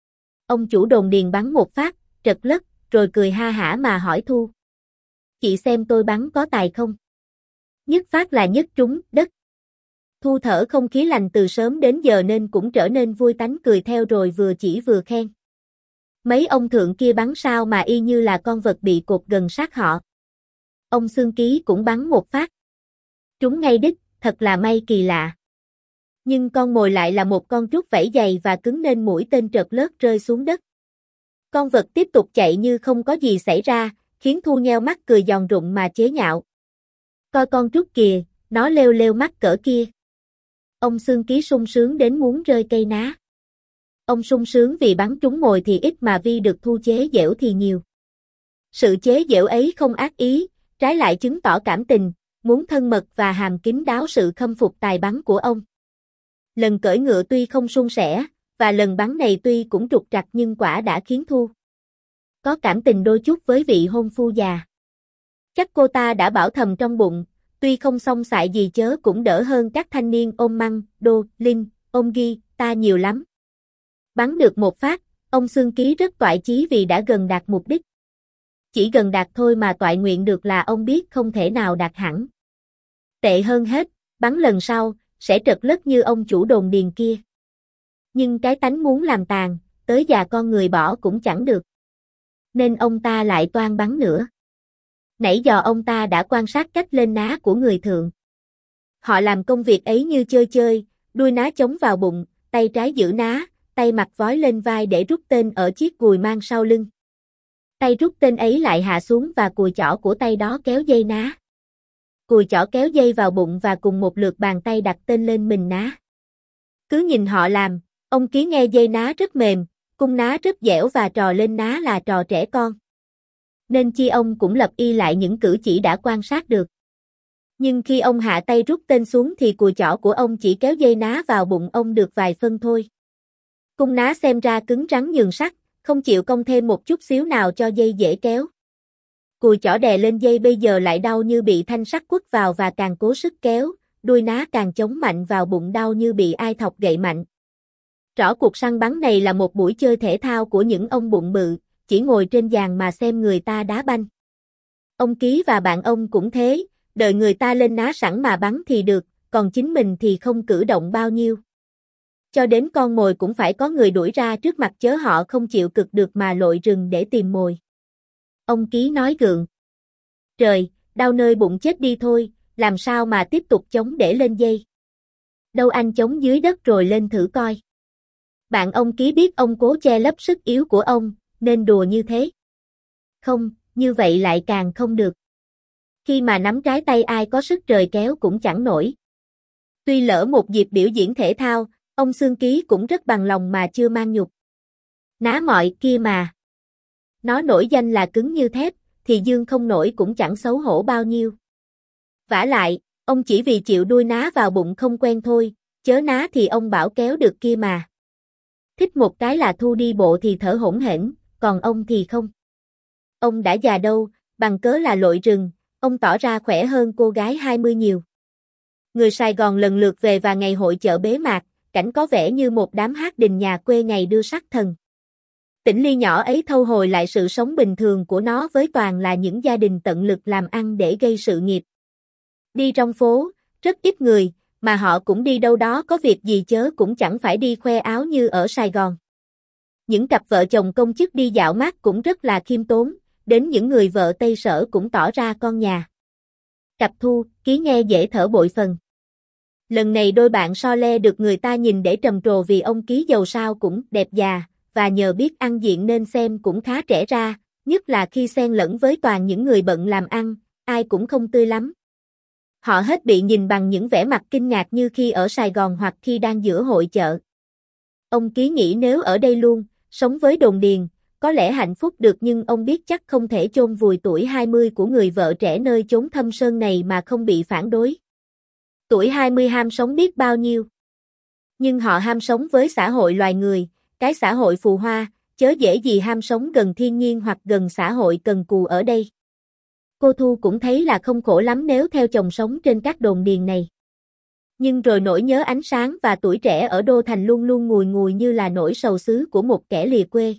Ông chủ đồn điền bắn một phát, trật lất, rồi cười ha hả mà hỏi Thu. Chị xem tôi bắn có tài không? Nhất phát là nhất trúng, đất. Thu thở không khí lành từ sớm đến giờ nên cũng trở nên vui tánh cười theo rồi vừa chỉ vừa khen. Mấy ông thượng kia bắn sao mà y như là con vật bị cột gần sát họ. Ông Xương Ký cũng bắn một phát. Trúng ngay đích, thật là may kỳ lạ. Nhưng con mồi lại là một con trúc vảy dày và cứng nên mũi tên trật lớt rơi xuống đất. Con vật tiếp tục chạy như không có gì xảy ra, khiến Thu nheo mắt cười giòn rụng mà chế nhạo. Coi con trúc kìa, nó leo leo mắt cỡ kia. Ông Xương Ký sung sướng đến muốn rơi cây ná. Ông sung sướng vì bắn trúng mồi thì ít mà Vi được Thu chế giễu thì nhiều. Sự chế giễu ấy không ác ý, trái lại chứng tỏ cảm tình, muốn thân mật và hàm kín đáo sự khâm phục tài bắn của ông. Lần cưỡi ngựa tuy không suôn sẻ, và lần bắn này tuy cũng trục trặc nhưng quả đã khiến Thu có cảm tình đôi chút với vị hôn phu già. Chắc cô ta đã bảo thầm trong bụng, tuy không xông xại gì chớ cũng đỡ hơn các thanh niên ôm măng, đô, linh, ôm ghi, ta nhiều lắm. Bắn được một phát, ông Xương Ký rất toại chí vì đã gần đạt mục đích. Chỉ gần đạt thôi mà toại nguyện được là ông biết không thể nào đạt hẳn. Tệ hơn hết, bắn lần sau, sẽ trật lất như ông chủ đồn điền kia. Nhưng cái tánh muốn làm tàn, tới già con người bỏ cũng chẳng được. Nên ông ta lại toan bắn nữa. Nãy giờ ông ta đã quan sát cách lên ná của người thượng. Họ làm công việc ấy như chơi chơi, đuôi ná chống vào bụng, tay trái giữ ná, tay mặt vói lên vai để rút tên ở chiếc cùi mang sau lưng. Tay rút tên ấy lại hạ xuống và cùi chỏ của tay đó kéo dây ná. Cùi chỏ kéo dây vào bụng và cùng một lượt bàn tay đặt tên lên mình ná. Cứ nhìn họ làm, ông Ký nghe dây ná rất mềm, cung ná rất dẻo và trò lên ná là trò trẻ con. Nên chi ông cũng lập y lại những cử chỉ đã quan sát được. Nhưng khi ông hạ tay rút tên xuống thì cùi chỏ của ông chỉ kéo dây ná vào bụng ông được vài phân thôi. Cung ná xem ra cứng rắn nhường sắt, không chịu cong thêm một chút xíu nào cho dây dễ kéo. Cùi chỏ đè lên dây bây giờ lại đau như bị thanh sắt quất vào và càng cố sức kéo, đuôi ná càng chống mạnh vào bụng đau như bị ai thọc gậy mạnh. Rõ cuộc săn bắn này là một buổi chơi thể thao của những ông bụng bự, chỉ ngồi trên giàn mà xem người ta đá banh. Ông Ký và bạn ông cũng thế, đợi người ta lên ná sẵn mà bắn thì được, còn chính mình thì không cử động bao nhiêu. Cho đến con mồi cũng phải có người đuổi ra trước mặt chớ họ không chịu cực được mà lội rừng để tìm mồi. Ông Ký nói gượng. Trời, đau nơi bụng chết đi thôi, làm sao mà tiếp tục chống để lên dây. Đâu anh chống dưới đất rồi lên thử coi. Bạn ông Ký biết ông cố che lấp sức yếu của ông, nên đùa như thế. Không, như vậy lại càng không được. Khi mà nắm trái tay ai có sức trời kéo cũng chẳng nổi. Tuy lỡ một dịp biểu diễn thể thao, ông Xương Ký cũng rất bằng lòng mà chưa mang nhục. Ná mọi kia mà. Nó nổi danh là cứng như thép, thì dương không nổi cũng chẳng xấu hổ bao nhiêu. Vả lại, ông chỉ vì chịu đuôi ná vào bụng không quen thôi, chớ ná thì ông bảo kéo được kia mà. Thích một cái là Thu đi bộ thì thở hổn hển, còn ông thì không. Ông đã già đâu, bằng cớ là lội rừng, ông tỏ ra khỏe hơn cô gái hai mươi nhiều. Người Sài Gòn lần lượt về và ngày hội chợ bế mạc, cảnh có vẻ như một đám hát đình nhà quê ngày đưa sắc thần. Tỉnh Ly nhỏ ấy thâu hồi lại sự sống bình thường của nó với toàn là những gia đình tận lực làm ăn để gây sự nghiệp. Đi trong phố, rất ít người, mà họ cũng đi đâu đó có việc gì chớ cũng chẳng phải đi khoe áo như ở Sài Gòn. Những cặp vợ chồng công chức đi dạo mát cũng rất là khiêm tốn, đến những người vợ Tây Sở cũng tỏ ra con nhà. Cặp Thu, Ký nghe dễ thở bội phần. Lần này đôi bạn so le được người ta nhìn để trầm trồ vì ông Ký dầu sao cũng đẹp già, và nhờ biết ăn diện nên xem cũng khá trẻ ra, nhất là khi xen lẫn với toàn những người bận làm ăn, ai cũng không tươi lắm. Họ hết bị nhìn bằng những vẻ mặt kinh ngạc như khi ở Sài Gòn hoặc khi đang giữa hội chợ. Ông Ký nghĩ nếu ở đây luôn, sống với đồn điền, có lẽ hạnh phúc được nhưng ông biết chắc không thể chôn vùi tuổi hai mươi của người vợ trẻ nơi chốn thâm sơn này mà không bị phản đối. Tuổi hai mươi ham sống biết bao nhiêu. Nhưng họ ham sống với xã hội loài người, cái xã hội phù hoa, chớ dễ gì ham sống gần thiên nhiên hoặc gần xã hội cần cù ở đây. Cô Thu cũng thấy là không khổ lắm nếu theo chồng sống trên các đồn điền này. Nhưng rồi nỗi nhớ ánh sáng và tuổi trẻ ở đô thành luôn luôn ngùi ngùi như là nỗi sầu xứ của một kẻ lìa quê.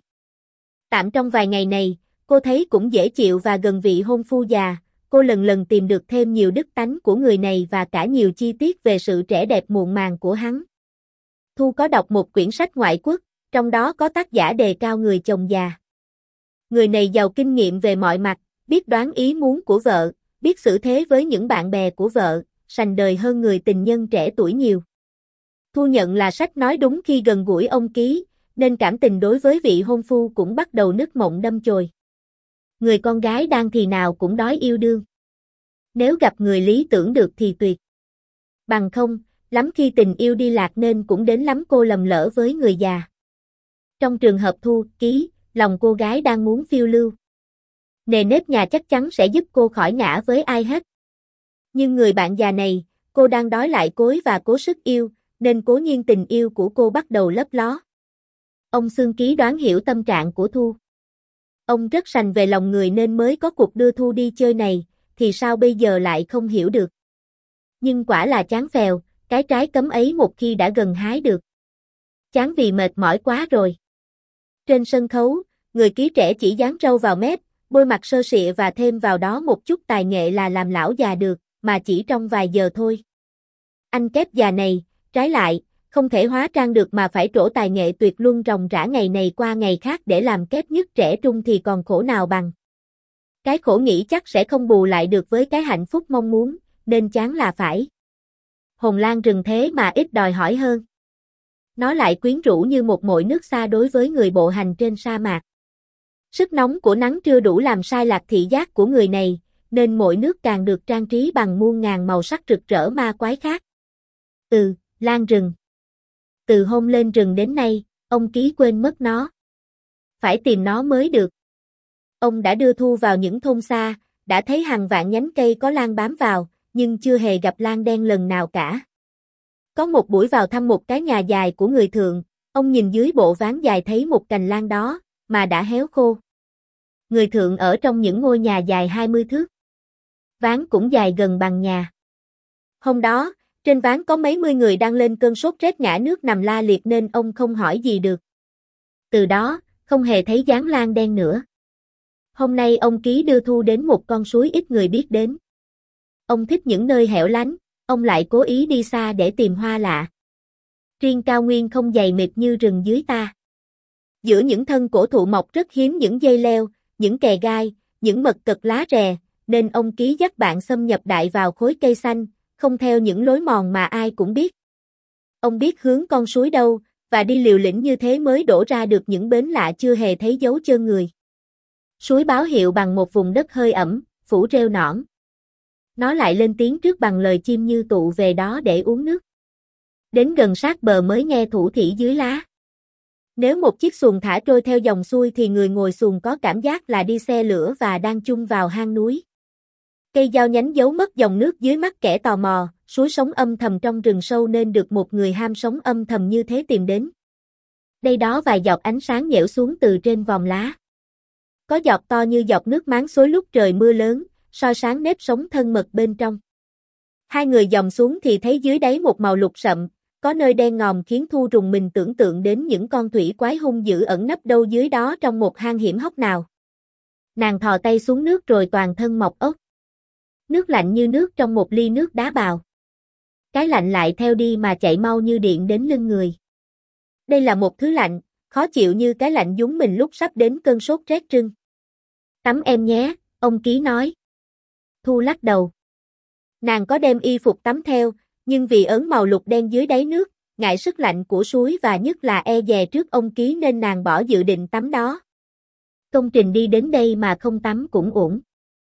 Tạm trong vài ngày này, cô thấy cũng dễ chịu và gần vị hôn phu già, cô lần lần tìm được thêm nhiều đức tánh của người này và cả nhiều chi tiết về sự trẻ đẹp muộn màng của hắn. Thu có đọc một quyển sách ngoại quốc, trong đó có tác giả đề cao người chồng già. Người này giàu kinh nghiệm về mọi mặt, biết đoán ý muốn của vợ, biết xử thế với những bạn bè của vợ, sành đời hơn người tình nhân trẻ tuổi nhiều. Thu nhận là sách nói đúng khi gần gũi ông Ký, nên cảm tình đối với vị hôn phu cũng bắt đầu nức mộng đâm chồi. Người con gái đang thì nào cũng đói yêu đương. Nếu gặp người lý tưởng được thì tuyệt. Bằng không, lắm khi tình yêu đi lạc nên cũng đến lắm cô lầm lỡ với người già. Trong trường hợp Thu, Ký, lòng cô gái đang muốn phiêu lưu. Nề nếp nhà chắc chắn sẽ giúp cô khỏi ngã với ai hết. Nhưng người bạn già này, cô đang đói lại cối và cố sức yêu, nên cố nhiên tình yêu của cô bắt đầu lấp ló. Ông Xương Ký đoán hiểu tâm trạng của Thu. Ông rất sành về lòng người nên mới có cuộc đưa Thu đi chơi này, thì sao bây giờ lại không hiểu được. Nhưng quả là chán phèo, cái trái cấm ấy một khi đã gần hái được. Chán vì mệt mỏi quá rồi. Trên sân khấu, người Ký trẻ chỉ dán râu vào mép, bôi mặt sơ sịa và thêm vào đó một chút tài nghệ là làm lão già được, mà chỉ trong vài giờ thôi. Anh kép già này, trái lại, không thể hóa trang được mà phải trổ tài nghệ tuyệt luân ròng rã ngày này qua ngày khác để làm kép nhất trẻ trung thì còn khổ nào bằng. Cái khổ nghĩ chắc sẽ không bù lại được với cái hạnh phúc mong muốn, nên chán là phải. Hồn lang rừng thế mà ít đòi hỏi hơn. Nó lại quyến rũ như một mội nước xa đối với người bộ hành trên sa mạc. Sức nóng của nắng chưa đủ làm sai lạc thị giác của người này, nên mội nước càng được trang trí bằng muôn ngàn màu sắc rực rỡ ma quái khác. Ừ, lang rừng. Từ hôm lên rừng đến nay, ông Ký quên mất nó. Phải tìm nó mới được. Ông đã đưa Thu vào những thôn xa, đã thấy hàng vạn nhánh cây có lan bám vào, nhưng chưa hề gặp lan đen lần nào cả. Có một buổi vào thăm một cái nhà dài của người thượng, ông nhìn dưới bộ ván dài thấy một cành lan đó, mà đã héo khô. Người thượng ở trong những ngôi nhà dài hai mươi thước. Ván cũng dài gần bằng nhà. Hôm đó, trên ván có mấy mươi người đang lên cơn sốt rét ngã nước nằm la liệt nên ông không hỏi gì được. Từ đó, không hề thấy dáng lan đen nữa. Hôm nay ông Ký đưa Thu đến một con suối ít người biết đến. Ông thích những nơi hẻo lánh, ông lại cố ý đi xa để tìm hoa lạ. Riêng cao nguyên không dày mịt như rừng dưới ta. Giữa những thân cổ thụ mọc rất hiếm những dây leo, những kè gai, những mật cật lá rè, nên ông Ký dắt bạn xâm nhập đại vào khối cây xanh, không theo những lối mòn mà ai cũng biết. Ông biết hướng con suối đâu, và đi liều lĩnh như thế mới đổ ra được những bến lạ chưa hề thấy dấu chân người. Suối báo hiệu bằng một vùng đất hơi ẩm, phủ rêu nõn. Nó lại lên tiếng trước bằng lời chim như tụ về đó để uống nước. Đến gần sát bờ mới nghe thủ thỉ dưới lá. Nếu một chiếc xuồng thả trôi theo dòng xuôi thì người ngồi xuồng có cảm giác là đi xe lửa và đang chung vào hang núi. Cây dao nhánh giấu mất dòng nước dưới mắt kẻ tò mò, suối sống âm thầm trong rừng sâu nên được một người ham sống âm thầm như thế tìm đến. Đây đó vài giọt ánh sáng nhễu xuống từ trên vòm lá. Có giọt to như giọt nước máng xối lúc trời mưa lớn, soi sáng nếp sống thân mật bên trong. Hai người dòm xuống thì thấy dưới đáy một màu lục sậm, có nơi đen ngòm khiến Thu rùng mình tưởng tượng đến những con thủy quái hung dữ ẩn nấp đâu dưới đó trong một hang hiểm hóc nào. Nàng thò tay xuống nước rồi toàn thân mọc ốc. Nước lạnh như nước trong một ly nước đá bào. Cái lạnh lại theo đi mà chạy mau như điện đến lưng người. Đây là một thứ lạnh, khó chịu như cái lạnh dúng mình lúc sắp đến cơn sốt rét rưng. Tắm em nhé, ông Ký nói. Thu lắc đầu. Nàng có đem y phục tắm theo, nhưng vì ớn màu lục đen dưới đáy nước, ngại sức lạnh của suối và nhất là e dè trước ông Ký nên nàng bỏ dự định tắm đó. Công trình đi đến đây mà không tắm cũng uổng.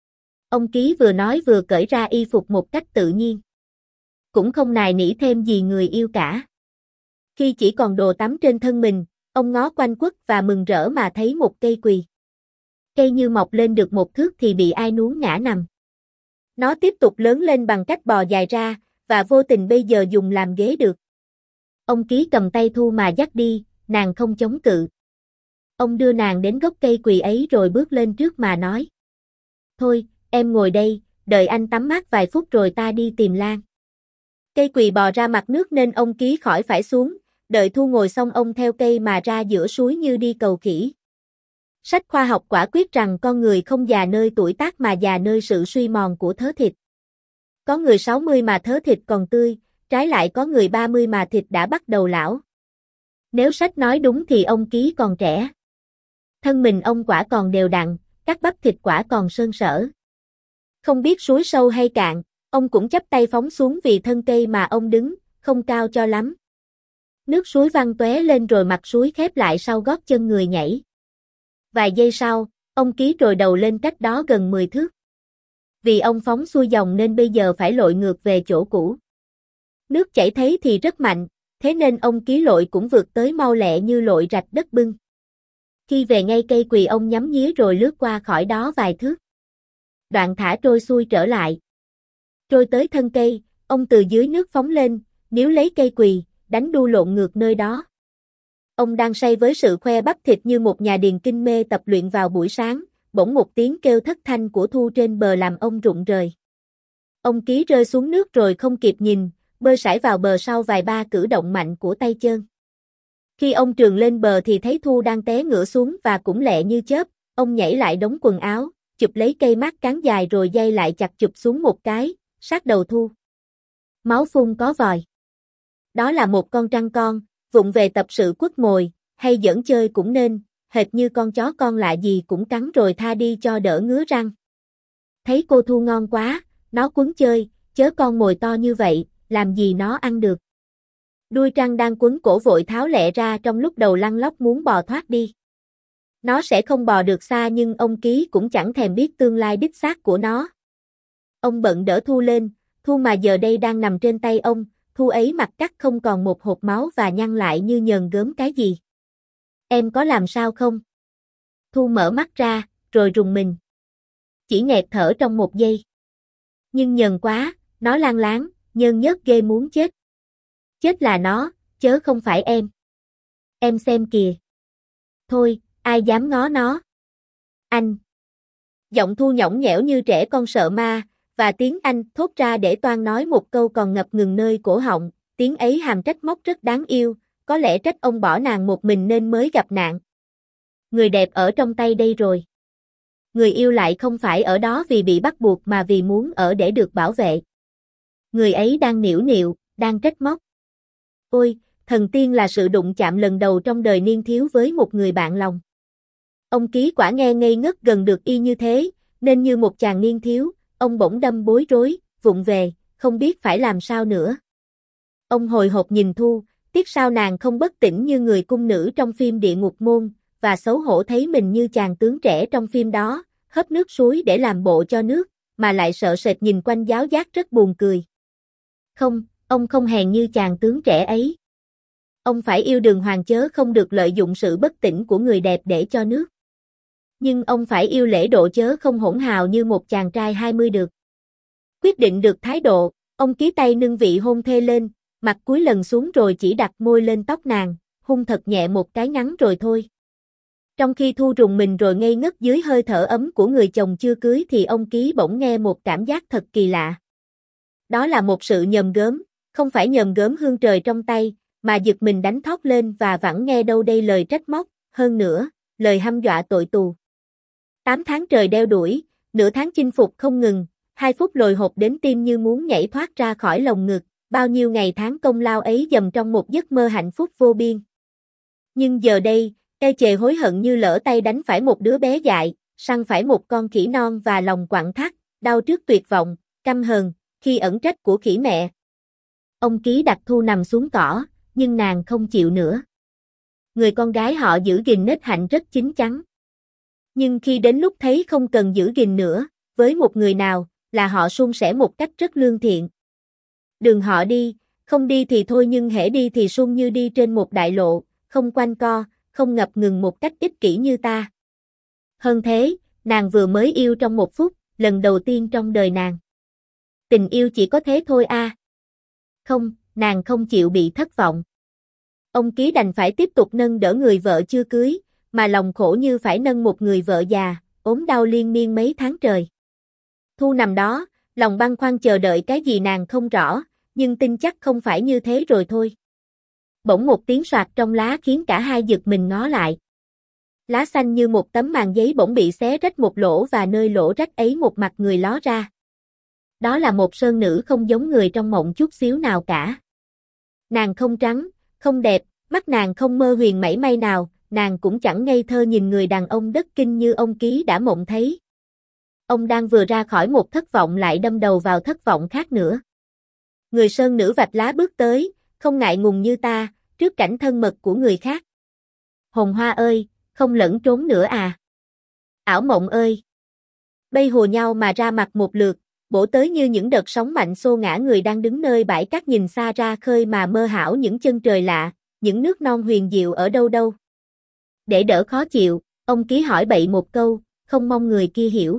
Ông Ký vừa nói vừa cởi ra y phục một cách tự nhiên. Cũng không nài nỉ thêm gì người yêu cả. Khi chỉ còn đồ tắm trên thân mình, ông ngó quanh quất và mừng rỡ mà thấy một cây quỳ. Cây như mọc lên được một thước thì bị ai nuốt ngã nằm. Nó tiếp tục lớn lên bằng cách bò dài ra, và vô tình bây giờ dùng làm ghế được. Ông Ký cầm tay Thu mà dắt đi, nàng không chống cự. Ông đưa nàng đến gốc cây quỳ ấy rồi bước lên trước mà nói. Thôi, em ngồi đây, đợi anh tắm mát vài phút rồi ta đi tìm Lan. Cây quỳ bò ra mặt nước nên ông Ký khỏi phải xuống, đợi Thu ngồi xong ông theo cây mà ra giữa suối như đi cầu khỉ. Sách khoa học quả quyết rằng con người không già nơi tuổi tác mà già nơi sự suy mòn của thớ thịt. Có người sáu mươi mà thớ thịt còn tươi, trái lại có người ba mươi mà thịt đã bắt đầu lão. Nếu sách nói đúng thì ông Ký còn trẻ. Thân mình ông quả còn đều đặn, các bắp thịt quả còn sơn sỡ. Không biết suối sâu hay cạn, ông cũng chắp tay phóng xuống vì thân cây mà ông đứng, không cao cho lắm. Nước suối văng tóe lên rồi mặt suối khép lại sau gót chân người nhảy. Vài giây sau, ông Ký trồi đầu lên cách đó gần mười thước. Vì ông phóng xuôi dòng nên bây giờ phải lội ngược về chỗ cũ. Nước chảy thấy thì rất mạnh, thế nên ông Ký lội cũng vượt tới mau lẹ như lội rạch đất bưng. Khi về ngay cây quỳ ông nhắm nhía rồi lướt qua khỏi đó vài thước. Đoạn thả trôi xuôi trở lại. Trôi tới thân cây, ông từ dưới nước phóng lên, níu lấy cây quỳ, đánh đu lộn ngược nơi đó. Ông đang say với sự khoe bắp thịt như một nhà điền kinh mê tập luyện vào buổi sáng, bỗng một tiếng kêu thất thanh của Thu trên bờ làm ông rụng rời. Ông Ký rơi xuống nước rồi không kịp nhìn, bơi sải vào bờ sau vài ba cử động mạnh của tay chân. Khi ông trườn lên bờ thì thấy Thu đang té ngửa xuống và cũng lẹ như chớp, ông nhảy lại đống quần áo, chụp lấy cây mát cán dài rồi dây lại chặt chụp xuống một cái, sát đầu Thu. Máu phun có vòi. Đó là một con trăng con, vụng về tập sự quất mồi, hay giỡn chơi cũng nên, hệt như con chó con lạ gì cũng cắn rồi tha đi cho đỡ ngứa răng. Thấy cô Thu ngon quá, nó quấn chơi, chớ con mồi to như vậy, làm gì nó ăn được. Đuôi trăng đang quấn cổ vội tháo lẹ ra trong lúc đầu lăn lóc muốn bò thoát đi. Nó sẽ không bò được xa nhưng ông Ký cũng chẳng thèm biết tương lai đích xác của nó. Ông bận đỡ Thu lên, Thu mà giờ đây đang nằm trên tay ông, Thu ấy mặt cắt không còn một hột máu và nhăn lại như nhờn gớm cái gì. Em có làm sao không? Thu mở mắt ra, rồi rùng mình. Chỉ nghẹt thở trong một giây. Nhưng nhờn quá, nó lan láng, nhơn nhớt ghê muốn chết. Chết là nó, chớ không phải em. Em xem kìa. Thôi, ai dám ngó nó? Anh. Giọng Thu nhõng nhẽo như trẻ con sợ ma, và tiếng Anh thốt ra để toan nói một câu còn ngập ngừng nơi cổ họng, tiếng ấy hàm trách móc rất đáng yêu, có lẽ trách ông bỏ nàng một mình nên mới gặp nạn. Người đẹp ở trong tay đây rồi. Người yêu lại không phải ở đó vì bị bắt buộc mà vì muốn ở để được bảo vệ. Người ấy đang nịu nịu, đang trách móc. Ôi, thần tiên là sự đụng chạm lần đầu trong đời niên thiếu với một người bạn lòng. Ông Ký quả nghe ngây ngất gần được y như thế, nên như một chàng niên thiếu, ông bỗng đâm bối rối, vụng về, không biết phải làm sao nữa. Ông hồi hộp nhìn Thu, tiếc sao nàng không bất tỉnh như người cung nữ trong phim Địa Ngục Môn, và xấu hổ thấy mình như chàng tướng trẻ trong phim đó, hớp nước suối để làm bộ cho nước, mà lại sợ sệt nhìn quanh giáo giác rất buồn cười. Không, ông không hèn như chàng tướng trẻ ấy. Ông phải yêu đường hoàng chớ không được lợi dụng sự bất tỉnh của người đẹp để cho nước. Nhưng ông phải yêu lễ độ chớ không hỗn hào như một chàng trai hai mươi được. Quyết định được thái độ, ông ký tay nâng vị hôn thê lên, mặt cúi lần xuống rồi chỉ đặt môi lên tóc nàng, hôn thật nhẹ một cái ngắn rồi thôi. Trong khi Thu rùng mình rồi ngây ngất dưới hơi thở ấm của người chồng chưa cưới thì ông Ký bỗng nghe một cảm giác thật kỳ lạ. Đó là một sự nhòm gớm, không phải nhòm gớm hương trời trong tay, mà giật mình đánh thót lên và vẳng nghe đâu đây lời trách móc, hơn nữa, lời hăm dọa tội tù. Tám tháng trời đeo đuổi, nửa tháng chinh phục không ngừng, hai phút lồi hộp đến tim như muốn nhảy thoát ra khỏi lồng ngực, bao nhiêu ngày tháng công lao ấy dầm trong một giấc mơ hạnh phúc vô biên. Nhưng giờ đây, ê chề hối hận như lỡ tay đánh phải một đứa bé dại, săn phải một con khỉ non và lòng quặn thắt, đau trước tuyệt vọng, căm hờn, khi ẩn trách của khỉ mẹ. Ông Ký đặt Thu nằm xuống cỏ, nhưng nàng không chịu nữa. Người con gái họ giữ gìn nết hạnh rất chín chắn. Nhưng khi đến lúc thấy không cần giữ gìn nữa, với một người nào, là họ suôn sẻ một cách rất lương thiện. Đường họ đi, không đi thì thôi nhưng hễ đi thì suôn như đi trên một đại lộ, không quanh co, không ngập ngừng một cách ích kỷ như ta. Hơn thế, nàng vừa mới yêu trong một phút, lần đầu tiên trong đời nàng. Tình yêu chỉ có thế thôi a. À. Không, nàng không chịu bị thất vọng. Ông Ký đành phải tiếp tục nâng đỡ người vợ chưa cưới, mà lòng khổ như phải nâng một người vợ già, ốm đau liên miên mấy tháng trời. Thu nằm đó, lòng băn khoăn chờ đợi cái gì nàng không rõ, nhưng tin chắc không phải như thế rồi thôi. Bỗng một tiếng soạt trong lá khiến cả hai giật mình ngó lại. Lá xanh như một tấm màn giấy bỗng bị xé rách một lỗ và nơi lỗ rách ấy một mặt người ló ra. Đó là một sơn nữ không giống người trong mộng chút xíu nào cả. Nàng không trắng, không đẹp, mắt nàng không mơ huyền mảy may nào, nàng cũng chẳng ngây thơ nhìn người đàn ông đất kinh như ông Ký đã mộng thấy. Ông đang vừa ra khỏi một thất vọng lại đâm đầu vào thất vọng khác nữa. Người sơn nữ vạch lá bước tới, không ngại ngùng như ta, trước cảnh thân mật của người khác. Hồn hoa ơi, không lẫn trốn nữa à. Ảo mộng ơi. Bay hùa nhau mà ra mặt một lượt, bổ tới như những đợt sóng mạnh xô ngã người đang đứng nơi bãi cát nhìn xa ra khơi mà mơ hão những chân trời lạ, những nước non huyền diệu ở đâu đâu. Để đỡ khó chịu, ông Ký hỏi bậy một câu, không mong người kia hiểu.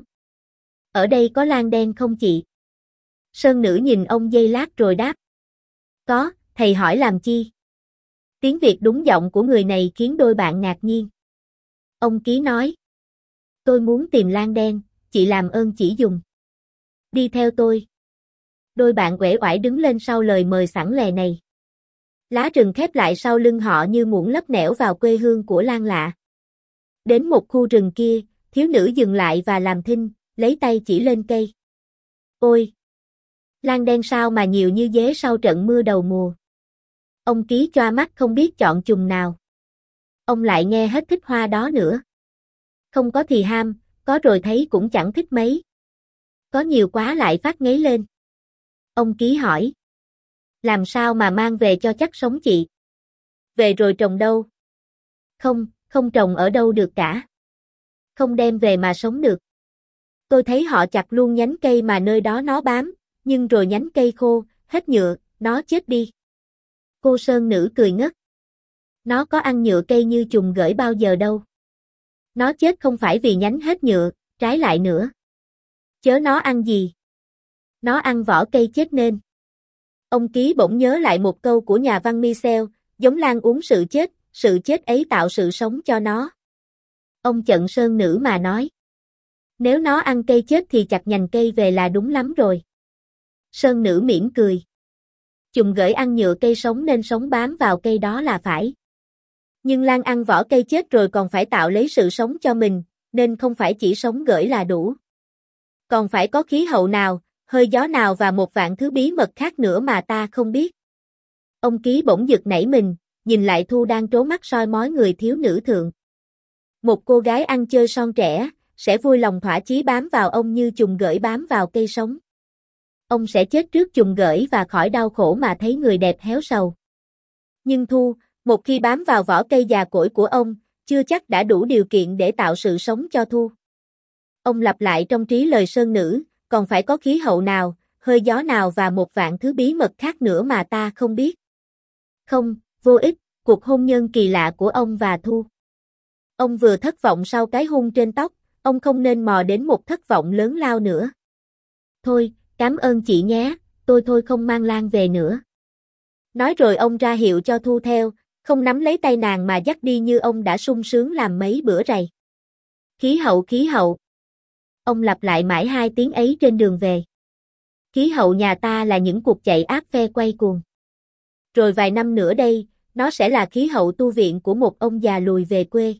Ở đây có lan đen không chị? Sơn nữ nhìn ông giây lát rồi đáp. Có, thầy hỏi làm chi? Tiếng Việt đúng giọng của người này khiến đôi bạn ngạc nhiên. Ông Ký nói. Tôi muốn tìm lan đen, chị làm ơn chỉ dùng. Đi theo tôi. Đôi bạn uể oải đứng lên sau lời mời sẵn lè này. Lá rừng khép lại sau lưng họ như muỗng lấp nẻo vào quê hương của Lan lạ. Đến một khu rừng kia, thiếu nữ dừng lại và làm thinh, lấy tay chỉ lên cây. Ôi! Lan đen sao mà nhiều như dế sau trận mưa đầu mùa. Ông Ký choa mắt không biết chọn chùm nào. Ông lại nghe hết thích hoa đó nữa. Không có thì ham, có rồi thấy cũng chẳng thích mấy. Có nhiều quá lại phát ngấy lên. Ông Ký hỏi. Làm sao mà mang về cho chắc sống chị? Về rồi trồng đâu? Không, không trồng ở đâu được cả. Không đem về mà sống được. Tôi thấy họ chặt luôn nhánh cây mà nơi đó nó bám, nhưng rồi nhánh cây khô, hết nhựa, nó chết đi. Cô Sơn Nữ cười ngất. Nó có ăn nhựa cây như chùm gởi bao giờ đâu. Nó chết không phải vì nhánh hết nhựa, trái lại nữa. Chớ nó ăn gì? Nó ăn vỏ cây chết nên. Ông Ký bỗng nhớ lại một câu của nhà văn Michel, giống lan uống sự chết, sự chết ấy tạo sự sống cho nó. Ông chận Sơn Nữ mà nói. Nếu nó ăn cây chết thì chặt nhành cây về là đúng lắm rồi. Sơn Nữ mỉm cười. Chùm gởi ăn nhựa cây sống nên sống bám vào cây đó là phải. Nhưng lan ăn vỏ cây chết rồi còn phải tạo lấy sự sống cho mình, nên không phải chỉ sống gởi là đủ. Còn phải có khí hậu nào, hơi gió nào và một vạn thứ bí mật khác nữa mà ta không biết. Ông Ký bỗng giật nảy mình, nhìn lại Thu đang trố mắt soi mói người thiếu nữ thượng. Một cô gái ăn chơi son trẻ, sẽ vui lòng thỏa chí bám vào ông như chùm gởi bám vào cây sống. Ông sẽ chết trước chùm gởi và khỏi đau khổ mà thấy người đẹp héo sầu. Nhưng Thu, một khi bám vào vỏ cây già cỗi của ông, chưa chắc đã đủ điều kiện để tạo sự sống cho Thu. Ông lặp lại trong trí lời Sơn Nữ, còn phải có khí hậu nào, hơi gió nào và một vạn thứ bí mật khác nữa mà ta không biết. Không, vô ích, cuộc hôn nhân kỳ lạ của ông và Thu. Ông vừa thất vọng sau cái hôn trên tóc, ông không nên mò đến một thất vọng lớn lao nữa. Thôi, cảm ơn chị nhé, tôi thôi không mang Lan về nữa. Nói rồi ông ra hiệu cho Thu theo, không nắm lấy tay nàng mà dắt đi như ông đã sung sướng làm mấy bữa rày. Khí hậu khí hậu. Ông lặp lại mãi hai tiếng ấy trên đường về. Khí hậu nhà ta là những cuộc chạy áp phe quay cuồng. Rồi vài năm nữa đây, nó sẽ là khí hậu tu viện của một ông già lùi về quê.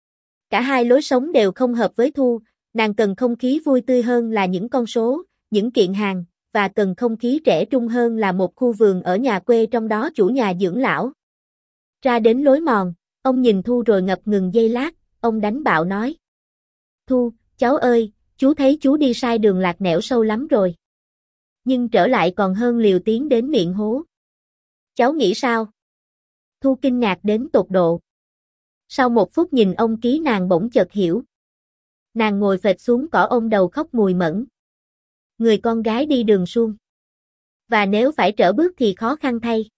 Cả hai lối sống đều không hợp với Thu, nàng cần không khí vui tươi hơn là những con số, những kiện hàng, và cần không khí trẻ trung hơn là một khu vườn ở nhà quê trong đó chủ nhà dưỡng lão. Ra đến lối mòn, ông nhìn Thu rồi ngập ngừng giây lát, ông đánh bạo nói. Thu, cháu ơi, chú thấy chú đi sai đường lạc nẻo sâu lắm rồi. Nhưng trở lại còn hơn liều tiến đến miệng hố. Cháu nghĩ sao? Thu kinh ngạc đến tột độ. Sau một phút nhìn ông Ký nàng bỗng chợt hiểu. Nàng ngồi phệt xuống cỏ ôm đầu khóc mùi mẫn. Người con gái đi đường suông. Và nếu phải trở bước thì khó khăn thay.